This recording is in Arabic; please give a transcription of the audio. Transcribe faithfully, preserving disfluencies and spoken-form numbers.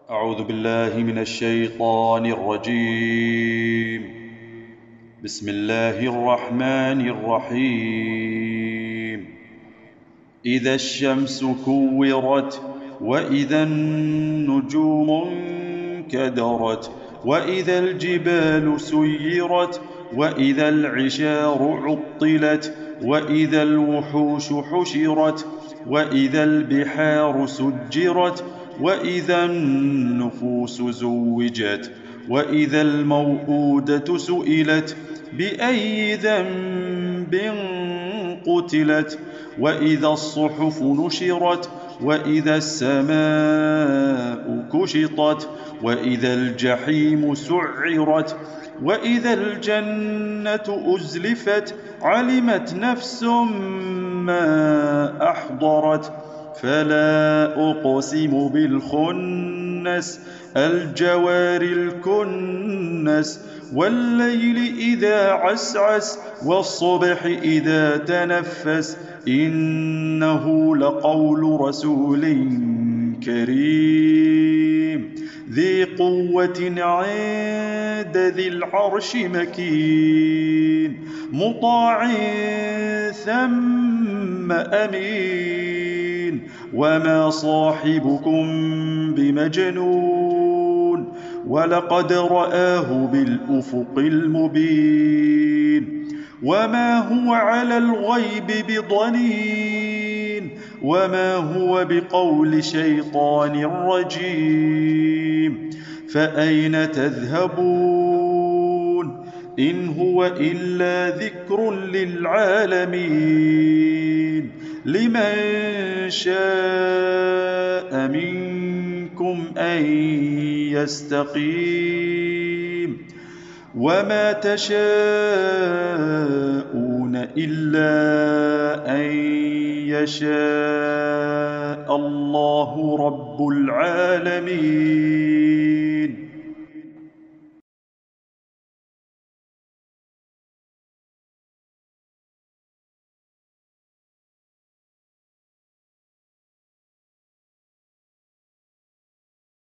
أعوذ بالله من الشيطان الرجيم. بسم الله الرحمن الرحيم. إذا الشمس كورت، وإذا النجوم انكدرت، وإذا الجبال سيرت، وإذا العشار عطلت، وإذا الوحوش حشرت، وإذا البحار سجرت، وإذا النفوس زوجت، وإذا الموءودة سئلت بأي ذنب قتلت، وإذا الصحف نشرت، وإذا السماء كشطت، وإذا الجحيم سعرت، وإذا الجنة أزلفت، علمت نفس ما أحضرت. فلا أقسم بالخنس، الجوار الكنس، والليل إذا عسعس، والصبح إذا تنفس، إنه لقول رسول كريم ذي قوة عند ذي العرش مكين، مطاع ثم أمين، وما صاحبكم بمجنون، ولقد رآه بالأفق المبين، وما هو على الغيب بضنين، وما هو بقول شيطان رجيم. فأين تذهبون؟ إن هو إلا ذكر للعالمين، لمن شاء منكم أن يستقيم. وما تشاءون إلا أن يشاء الله رب العالمين.